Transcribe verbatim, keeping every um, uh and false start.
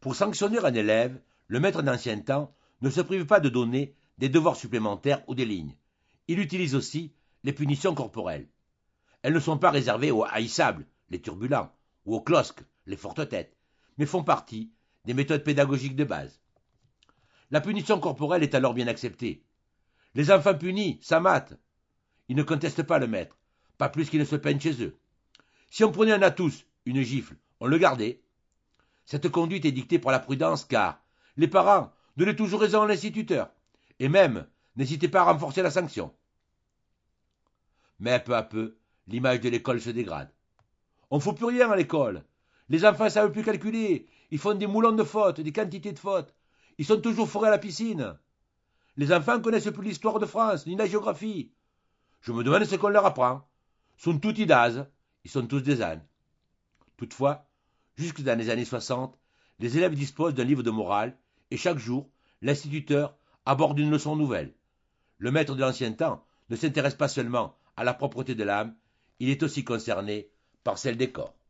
Pour sanctionner un élève, le maître d'ancien temps ne se prive pas de donner des devoirs supplémentaires ou des lignes. Il utilise aussi les punitions corporelles. Elles ne sont pas réservées aux haïssables, les turbulents, ou aux closques, les fortes têtes, mais font partie des méthodes pédagogiques de base. La punition corporelle est alors bien acceptée. Les enfants punis s'amatent. Ils ne contestent pas le maître, pas plus qu'ils ne se peignent chez eux. Si on prenait un à tous une gifle, on le gardait. Cette conduite est dictée par la prudence car les parents donnaient toujours raison à l'instituteur et même n'hésitaient pas à renforcer la sanction. Mais peu à peu, l'image de l'école se dégrade. On ne fout plus rien à l'école. Les enfants ne savent plus calculer. Ils font des moulons de fautes, des quantités de fautes. Ils sont toujours fourrés à la piscine. Les enfants ne connaissent plus l'histoire de France, ni la géographie. Je me demande ce qu'on leur apprend. Ils sont tous idazes. Ils sont tous des ânes. Toutefois, jusque dans les années soixante, les élèves disposent d'un livre de morale et chaque jour, l'instituteur aborde une leçon nouvelle. Le maître de l'ancien temps ne s'intéresse pas seulement à la propreté de l'âme, il est aussi concerné par celle des corps.